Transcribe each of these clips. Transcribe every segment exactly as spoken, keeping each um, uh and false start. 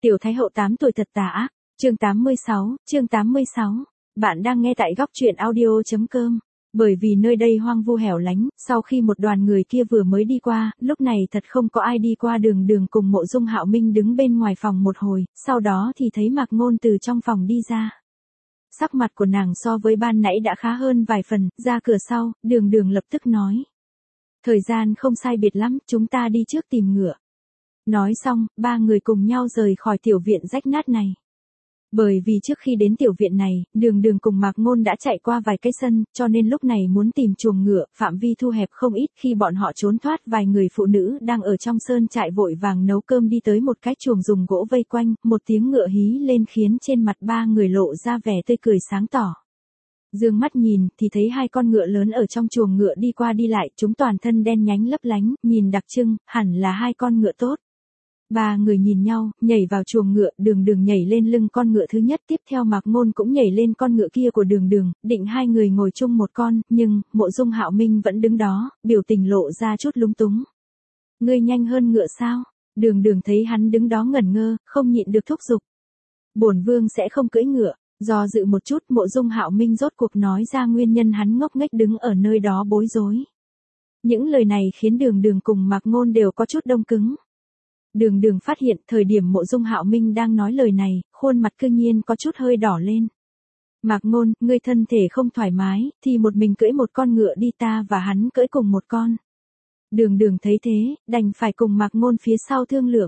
Tiểu Thái Hậu tám tuổi thật tà ác, chương tám mươi sáu, chương tám mươi sáu. Bạn đang nghe tại góc truyện audio.com. Bởi vì nơi đây hoang vu hẻo lánh, sau khi một đoàn người kia vừa mới đi qua, lúc này thật không có ai đi qua. Đường Đường cùng Mộ Dung Hạo Minh đứng bên ngoài phòng một hồi, sau đó thì thấy Mạc Ngôn từ trong phòng đi ra. Sắc mặt của nàng so với ban nãy đã khá hơn vài phần, ra cửa sau, Đường Đường lập tức nói. Thời gian không sai biệt lắm, chúng ta đi trước tìm ngựa. Nói xong, ba người cùng nhau rời khỏi tiểu viện rách nát này. Bởi vì trước khi đến tiểu viện này, Đường Đường cùng Mạc Ngôn đã chạy qua vài cái sân, cho nên lúc này muốn tìm chuồng ngựa, phạm vi thu hẹp không ít. Khi bọn họ trốn thoát, vài người phụ nữ đang ở trong sơn trại vội vàng nấu cơm đi tới một cái chuồng dùng gỗ vây quanh, một tiếng ngựa hí lên khiến trên mặt ba người lộ ra vẻ tươi cười sáng tỏ. Dương mắt nhìn, thì thấy hai con ngựa lớn ở trong chuồng ngựa đi qua đi lại, chúng toàn thân đen nhánh lấp lánh, nhìn đặc trưng, hẳn là hai con ngựa tốt. Ba người nhìn nhau, nhảy vào chuồng ngựa, Đường Đường nhảy lên lưng con ngựa thứ nhất, tiếp theo Mạc Ngôn cũng nhảy lên con ngựa kia của Đường Đường, định hai người ngồi chung một con, nhưng, Mộ Dung Hạo Minh vẫn đứng đó, biểu tình lộ ra chút lúng túng. Ngươi nhanh hơn ngựa sao? Đường Đường thấy hắn đứng đó ngẩn ngơ, không nhịn được thúc giục. Bổn vương sẽ không cưỡi ngựa. Do dự một chút, Mộ Dung Hạo Minh rốt cuộc nói ra nguyên nhân hắn ngốc nghếch đứng ở nơi đó bối rối. Những lời này khiến Đường Đường cùng Mạc Ngôn đều có chút đông cứng. Đường Đường phát hiện thời điểm Mộ Dung Hạo Minh đang nói lời này, khuôn mặt cư nhiên có chút hơi đỏ lên. Mạc Ngôn, ngươi thân thể không thoải mái, thì một mình cưỡi một con ngựa đi, ta và hắn cưỡi cùng một con. Đường Đường thấy thế, đành phải cùng Mạc Ngôn phía sau thương lượng.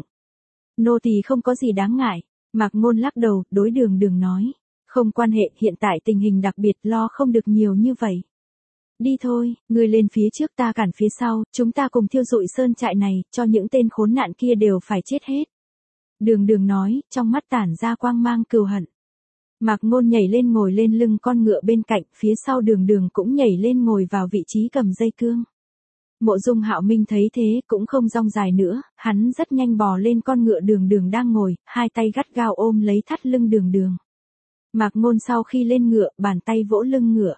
Nô tỳ không có gì đáng ngại. Mạc Ngôn lắc đầu, đối Đường Đường nói. Không quan hệ, hiện tại tình hình đặc biệt, lo không được nhiều như vậy. Đi thôi, ngươi lên phía trước, ta cản phía sau, chúng ta cùng thiêu rụi sơn trại này, cho những tên khốn nạn kia đều phải chết hết. Đường Đường nói, trong mắt tản ra quang mang cừu hận. Mạc Ngôn nhảy lên ngồi lên lưng con ngựa bên cạnh, phía sau Đường Đường cũng nhảy lên ngồi vào vị trí cầm dây cương. Mộ Dung Hạo Minh thấy thế, cũng không rong dài nữa, hắn rất nhanh bò lên con ngựa Đường Đường đang ngồi, hai tay gắt gao ôm lấy thắt lưng Đường Đường. Mạc Ngôn sau khi lên ngựa, bàn tay vỗ lưng ngựa.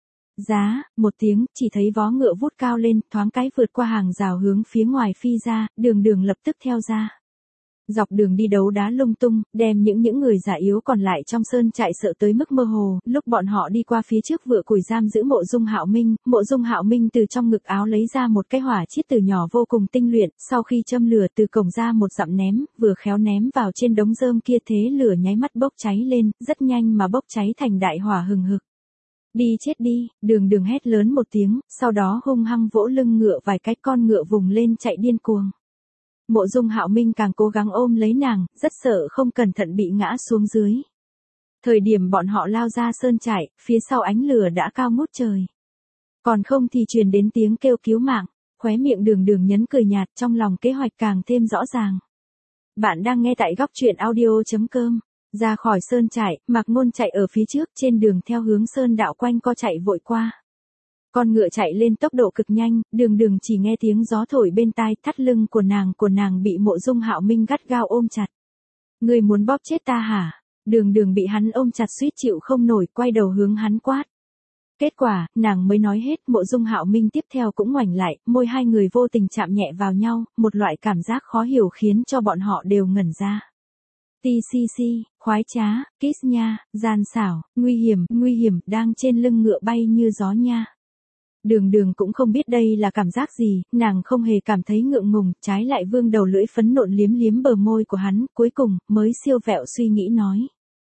Giá, một tiếng, chỉ thấy vó ngựa vút cao lên, thoáng cái vượt qua hàng rào hướng phía ngoài phi ra, Đường Đường lập tức theo ra. Dọc đường đi đấu đá lung tung, đem những những người già yếu còn lại trong sơn trại sợ tới mức mơ hồ. Lúc bọn họ đi qua phía trước vựa củi giam giữ Mộ Dung Hạo Minh, Mộ Dung Hạo Minh từ trong ngực áo lấy ra một cái hỏa chiết từ nhỏ vô cùng tinh luyện, sau khi châm lửa từ cổng ra một dặm ném, vừa khéo ném vào trên đống rơm kia, thế lửa nháy mắt bốc cháy lên, rất nhanh mà bốc cháy thành đại hỏa hừng hực. Đi chết đi, Đường Đường hét lớn một tiếng, sau đó hung hăng vỗ lưng ngựa vài cái, con ngựa vùng lên chạy điên cuồng. Mộ Dung Hạo Minh càng cố gắng ôm lấy nàng, rất sợ không cẩn thận bị ngã xuống dưới. Thời điểm bọn họ lao ra sơn trại, phía sau ánh lửa đã cao ngút trời. Còn không thì truyền đến tiếng kêu cứu mạng, khóe miệng Đường Đường nhấn cười nhạt, trong lòng kế hoạch càng thêm rõ ràng. Bạn đang nghe tại góc truyện audio.com. Ra khỏi sơn trại, Mạc Ngôn chạy ở phía trước, trên đường theo hướng sơn đạo quanh co chạy vội qua. Con ngựa chạy lên tốc độ cực nhanh, Đường Đường chỉ nghe tiếng gió thổi bên tai, thắt lưng của nàng của nàng bị Mộ Dung Hạo Minh gắt gao ôm chặt. Ngươi muốn bóp chết ta hả? Đường Đường bị hắn ôm chặt suýt chịu không nổi, quay đầu hướng hắn quát. Kết quả, nàng mới nói hết, Mộ Dung Hạo Minh tiếp theo cũng ngoảnh lại, môi hai người vô tình chạm nhẹ vào nhau, một loại cảm giác khó hiểu khiến cho bọn họ đều ngẩn ra. tê xê xê, khoái trá, kiss nha, gian xảo, nguy hiểm, nguy hiểm, đang trên lưng ngựa bay như gió nha. Đường Đường cũng không biết đây là cảm giác gì, nàng không hề cảm thấy ngượng ngùng, trái lại vương đầu lưỡi phấn nộn liếm liếm bờ môi của hắn, cuối cùng, mới siêu vẹo suy nghĩ nói.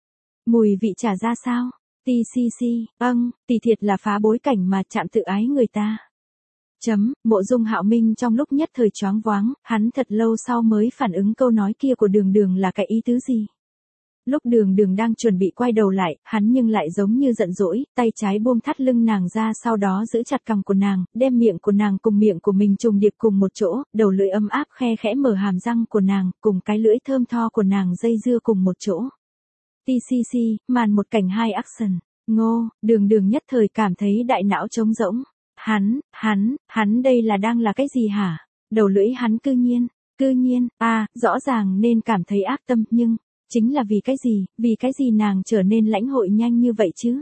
Mùi vị trà ra sao? tê xê xê, âng, tì thiệt là phá bối cảnh mà chạm tự ái người ta. Chấm, Mộ Dung Hạo Minh trong lúc nhất thời choáng váng, hắn thật lâu sau mới phản ứng câu nói kia của Đường Đường là cái ý tứ gì. Lúc Đường Đường đang chuẩn bị quay đầu lại, hắn nhưng lại giống như giận dỗi, tay trái buông thắt lưng nàng ra, sau đó giữ chặt cằm của nàng, đem miệng của nàng cùng miệng của mình trùng điệp cùng một chỗ, đầu lưỡi ấm áp khe khẽ mở hàm răng của nàng, cùng cái lưỡi thơm tho của nàng dây dưa cùng một chỗ. tê xê xê, màn một cảnh hai action. Ngô, Đường Đường nhất thời cảm thấy đại não trống rỗng. Hắn, hắn, hắn đây là đang là cái gì hả? Đầu lưỡi hắn cư nhiên, cư nhiên, à, rõ ràng nên cảm thấy ác tâm, nhưng, chính là vì cái gì, vì cái gì nàng trở nên lãnh hội nhanh như vậy chứ?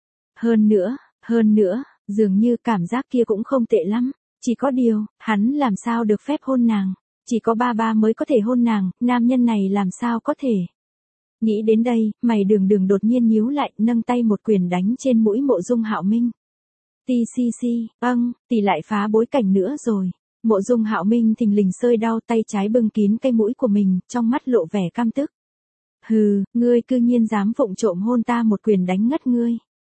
Hơn nữa, hơn nữa, dường như cảm giác kia cũng không tệ lắm, chỉ có điều, hắn làm sao được phép hôn nàng? Chỉ có ba ba mới có thể hôn nàng, nam nhân này làm sao có thể. Nghĩ đến đây, mày Đường Đường đột nhiên nhíu lại, nâng tay một quyền đánh trên mũi Mộ Dung Hạo Minh. Ti si si, âng, tỷ lại phá bối cảnh nữa rồi. Mộ Dung Hạo Minh thình lình sơi đau, tay trái bưng kín cái mũi của mình, trong mắt lộ vẻ căm tức. Hừ, ngươi cư nhiên dám vụng trộm hôn ta, một quyền đánh ngất ngươi.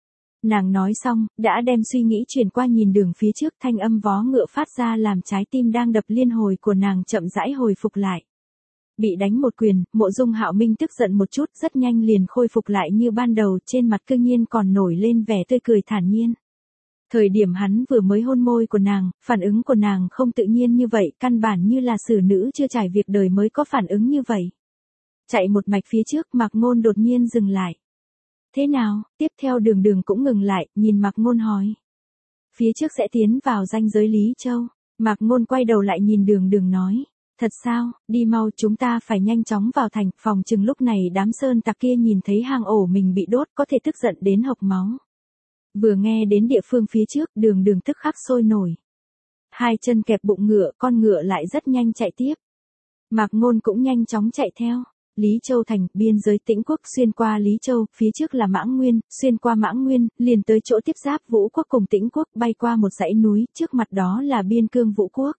Nàng nói xong, đã đem suy nghĩ chuyển qua nhìn đường phía trước, thanh âm vó ngựa phát ra làm trái tim đang đập liên hồi của nàng chậm rãi hồi phục lại. Bị đánh một quyền, Mộ Dung Hạo Minh tức giận một chút, rất nhanh liền khôi phục lại như ban đầu, trên mặt cư nhiên còn nổi lên vẻ tươi cười thản nhiên. Thời điểm hắn vừa mới hôn môi của nàng, phản ứng của nàng không tự nhiên như vậy, căn bản như là xử nữ chưa trải việc đời mới có phản ứng như vậy. Chạy một mạch phía trước, Mạc Ngôn đột nhiên dừng lại. Thế nào? Tiếp theo Đường Đường cũng ngừng lại, nhìn Mạc Ngôn hỏi. Phía trước sẽ tiến vào ranh giới Lý Châu. Mạc Ngôn quay đầu lại nhìn Đường Đường nói. Thật sao, đi mau, chúng ta phải nhanh chóng vào thành, phòng chừng lúc này đám sơn tặc kia nhìn thấy hang ổ mình bị đốt có thể tức giận đến hộc máu. Vừa nghe đến địa phương phía trước, Đường Đường tức khắc sôi nổi. Hai chân kẹp bụng ngựa, con ngựa lại rất nhanh chạy tiếp. Mạc Ngôn cũng nhanh chóng chạy theo. Lý Châu thành, biên giới Tĩnh quốc, xuyên qua Lý Châu, phía trước là Mãng Nguyên, xuyên qua Mãng Nguyên, liền tới chỗ tiếp giáp Vũ quốc cùng Tĩnh quốc, bay qua một dãy núi, trước mặt đó là biên cương Vũ quốc.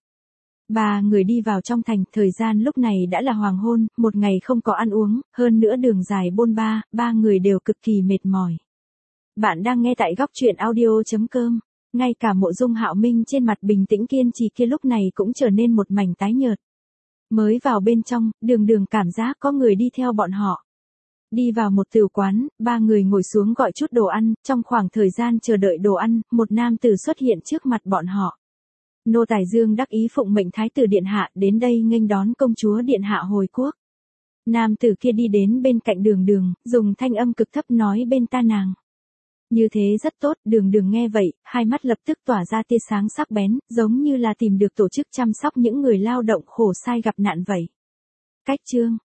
Ba người đi vào trong thành, thời gian lúc này đã là hoàng hôn, một ngày không có ăn uống, hơn nữa đường dài bôn ba, ba người đều cực kỳ mệt mỏi. Bạn đang nghe tại góc truyện audio chấm com. Ngay cả Mộ Dung Hạo Minh trên mặt bình tĩnh kiên trì kia lúc này cũng trở nên một mảnh tái nhợt. Mới vào bên trong, Đường Đường cảm giác có người đi theo bọn họ. Đi vào một tửu quán, ba người ngồi xuống gọi chút đồ ăn, trong khoảng thời gian chờ đợi đồ ăn, một nam tử xuất hiện trước mặt bọn họ. Nô tài Dương đắc ý phụng mệnh thái tử điện hạ đến đây nghênh đón công chúa điện hạ hồi quốc. Nam tử kia đi đến bên cạnh Đường Đường, dùng thanh âm cực thấp nói bên tai nàng. Như thế rất tốt, Đường Đường nghe vậy, hai mắt lập tức tỏa ra tia sáng sắc bén, giống như là tìm được tổ chức chăm sóc những người lao động khổ sai gặp nạn vậy. Cách chương